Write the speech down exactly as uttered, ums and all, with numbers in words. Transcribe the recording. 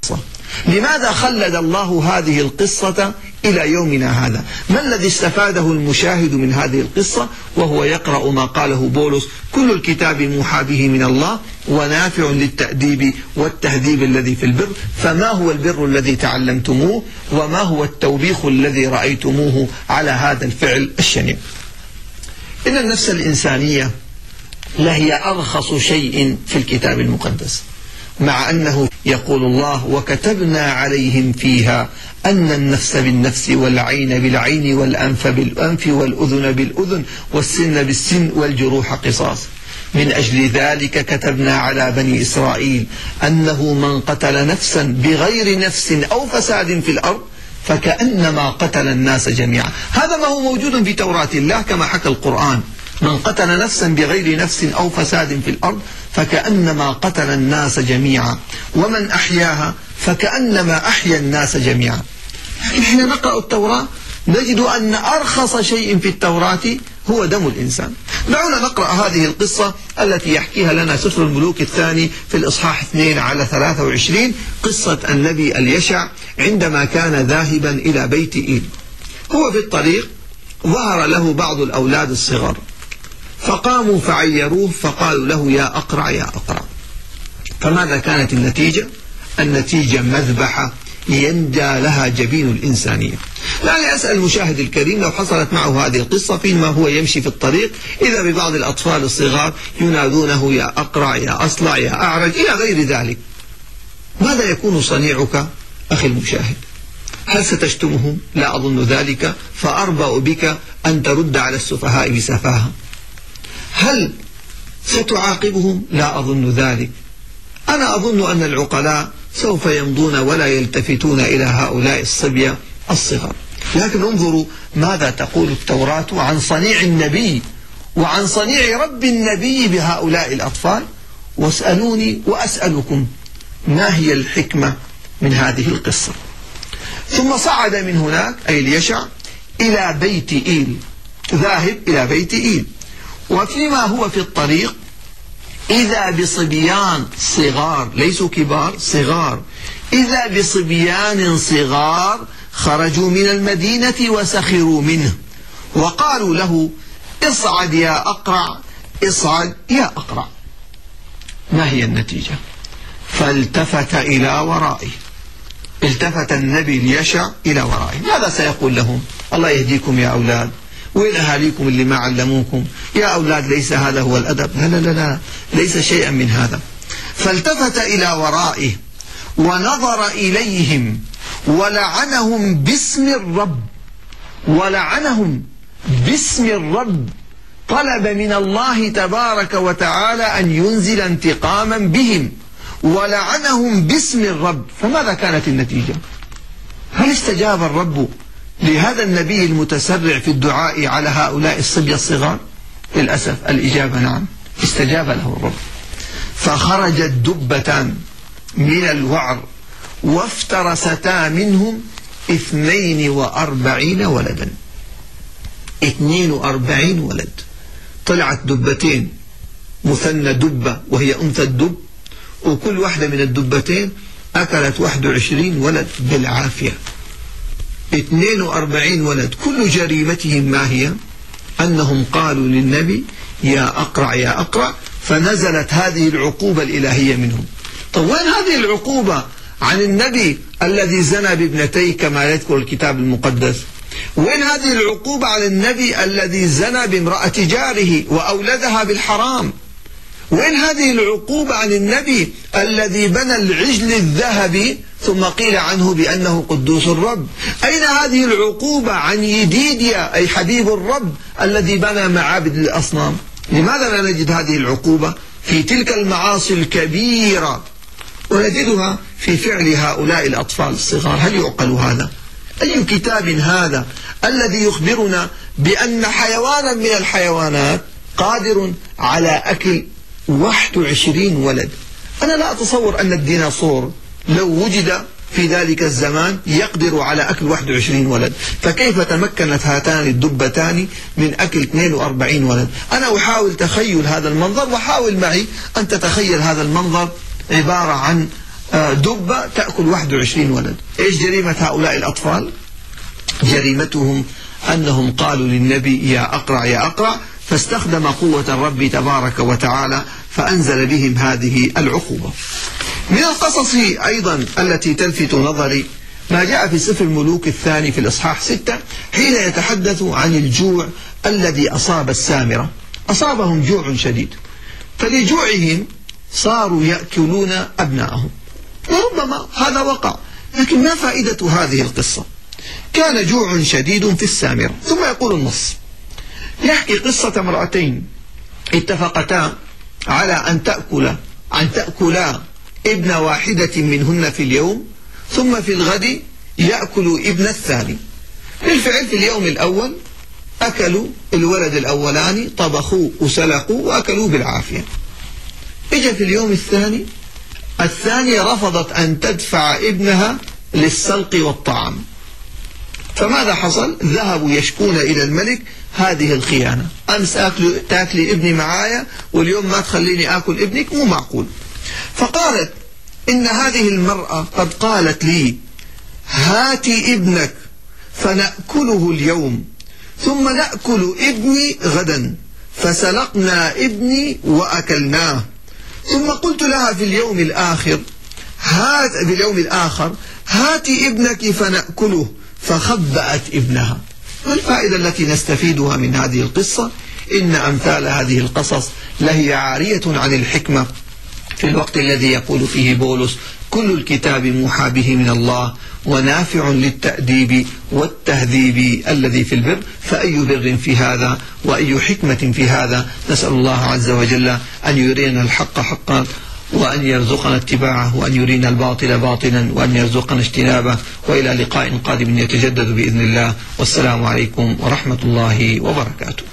لماذا خلد الله هذه القصة إلى يومنا هذا؟ ما الذي استفاده المشاهد من هذه القصة وهو يقرأ ما قاله بولس: كل الكتاب موحى به من الله ونافع للتأديب والتهذيب الذي في البر، فما هو البر الذي تعلمتموه وما هو التوبيخ الذي رأيتموه على هذا الفعل الشنيع؟ إن النفس الإنسانية لهي أرخص شيء في الكتاب المقدس، مع أنه يقول الله: وكتبنا عليهم فيها أن النفس بالنفس والعين بالعين والأنف بالأنف والأذن بالأذن والسن بالسن والجروح قصاص. من أجل ذلك كتبنا على بني إسرائيل أنه من قتل نفسا بغير نفس أو فساد في الأرض فكأنما قتل الناس جميعا. هذا ما هو موجود في توراة الله كما حكى القرآن: من قتل نفسا بغير نفس أو فساد في الأرض فكأنما قتل الناس جميعا، ومن أحياها فكأنما أحيا الناس جميعا. لكن حين نقرأ التوراة نجد أن أرخص شيء في التوراة هو دم الإنسان. دعونا نقرأ هذه القصة التي يحكيها لنا سفر الملوك الثاني في الإصحاح اثنين على ثلاثة وعشرين، قصة النبي اليشع عندما كان ذاهبا إلى بيت إيل. هو في الطريق ظهر له بعض الأولاد الصغار، فقاموا فعيروه فقالوا له: يا أقرع يا أقرع. فماذا كانت النتيجة؟ النتيجة مذبحة يندى لها جبين الإنسانية. لعلي أسأل المشاهد الكريم: لو حصلت معه هذه القصة فيما هو يمشي في الطريق إذا ببعض الأطفال الصغار ينادونه: يا أقرع يا أصلع يا أعرج إلى غير ذلك، ماذا يكون صنيعك أخي المشاهد؟ هل ستشتمهم؟ لا أظن ذلك، فأربأ بك أن ترد على السفهاء بسفاهة. هل ستعاقبهم؟ لا أظن ذلك. أنا أظن أن العقلاء سوف يمضون ولا يلتفتون إلى هؤلاء الصبية الصغار. لكن انظروا ماذا تقول التوراة عن صنيع النبي وعن صنيع رب النبي بهؤلاء الأطفال. واسألوني وأسألكم: ما هي الحكمة من هذه القصة؟ ثم صعد من هناك أي اليشع إلى بيت إيل، ذاهب إلى بيت إيل، وفيما هو في الطريق إذا بصبيان صغار، ليسوا كبار، صغار، إذا بصبيان صغار خرجوا من المدينة وسخروا منه وقالوا له: اصعد يا أقرع، اصعد يا أقرع. ما هي النتيجة؟ فالتفت إلى ورائه، التفت النبي اليشع إلى ورائه. ماذا سيقول لهم؟ الله يهديكم يا أولاد، وين أهاليكم اللي ما علموكم؟ يا أولاد ليس هذا هو الأدب. لا لا لا لا، ليس شيئا من هذا. فالتفت إلى ورائه ونظر إليهم ولعنهم باسم الرب، ولعنهم باسم الرب، طلب من الله تبارك وتعالى أن ينزل انتقاما بهم، ولعنهم باسم الرب. فماذا كانت النتيجة؟ هل استجاب الرب لهذا النبي المتسرع في الدعاء على هؤلاء الصبية الصغار؟ للأسف الإجابة نعم، استجاب له الرب. فخرجت دبتان من الوعر وافترستا منهم اثنين وأربعين ولدا. اثنين وأربعين ولد. طلعت دبتين، مثنى دبة وهي أنثى الدب، وكل واحدة من الدبتين أكلت واحد وعشرين ولد بالعافية. اثنين وأربعين ولد. كل جريمتهم ما هي؟ أنهم قالوا للنبي: يا أقرع يا أقرع، فنزلت هذه العقوبة الإلهية منهم. طب وين هذه العقوبة عن النبي الذي زنى بابنتيه كما يذكر الكتاب المقدس؟ وين هذه العقوبة على النبي الذي زنى بامرأة جاره وأولدها بالحرام؟ وين هذه العقوبة عن النبي الذي بنى العجل الذهبي ثم قيل عنه بأنه قدوس الرب؟ أين هذه العقوبة عن يديديا أي حبيب الرب الذي بنى معابد الأصنام؟ لماذا لا نجد هذه العقوبة في تلك المعاصي الكبيرة ونجدها في فعل هؤلاء الأطفال الصغار؟ هل يعقل هذا؟ أي كتاب هذا الذي يخبرنا بأن حيوانا من الحيوانات قادر على أكل واحد وعشرين ولد؟ أنا لا أتصور أن الديناصور لو وجد في ذلك الزمان يقدر على أكل واحد وعشرين ولد، فكيف تمكنت هاتان الدبتان من أكل اثنين وأربعين ولد؟ أنا أحاول تخيل هذا المنظر، وحاول معي أن تتخيل هذا المنظر عبارة عن دبة تأكل واحد وعشرين ولد. إيش جريمة هؤلاء الأطفال؟ جريمتهم أنهم قالوا للنبي يا أقرع يا أقرع، فاستخدم قوة الرب تبارك وتعالى فأنزل بهم هذه العقوبة. من القصص أيضا التي تلفت نظري ما جاء في سفر الملوك الثاني في الإصحاح ستة حين يتحدث عن الجوع الذي أصاب السامرة. أصابهم جوع شديد، فلجوعهم صاروا يأكلون أبنائهم، وربما هذا وقع، لكن ما فائدة هذه القصة؟ كان جوع شديد في السامرة. ثم يقول النص يحكي قصة امرأتين اتفقتا على أن تأكل أن تأكلا ابن واحدة منهن في اليوم، ثم في الغد يأكل ابن الثاني. بالفعل في اليوم الأول أكلوا الولد الأولاني، طبخوه وسلقوه وأكلوه بالعافية. إجا في اليوم الثاني الثانية رفضت أن تدفع ابنها للسلق والطعام، فماذا حصل؟ ذهبوا يشكون إلى الملك هذه الخيانة، أمس تاكلي ابني معايا واليوم ما تخليني آكل ابنك، مو معقول. فقالت إن هذه المرأة قد قالت لي هاتي ابنك فنأكله اليوم ثم نأكل ابني غدا، فسلقنا ابني وأكلناه. ثم قلت لها في اليوم الآخر هات في اليوم الآخر هاتي ابنك فنأكله، فخبأت ابنها. والفائدة التي نستفيدها من هذه القصة إن أمثال هذه القصص لهي عارية عن الحكمة في الوقت الذي يقول فيه بولس كل الكتاب موحى به من الله ونافع للتأديب والتهذيب الذي في البر، فأي بر في هذا وأي حكمة في هذا. نسأل الله عز وجل أن يرينا الحق حقا وأن يرزقنا اتباعه، وأن يرينا الباطل باطلا وأن يرزقنا اجتنابه. وإلى لقاء قادم يتجدد بإذن الله، والسلام عليكم ورحمة الله وبركاته.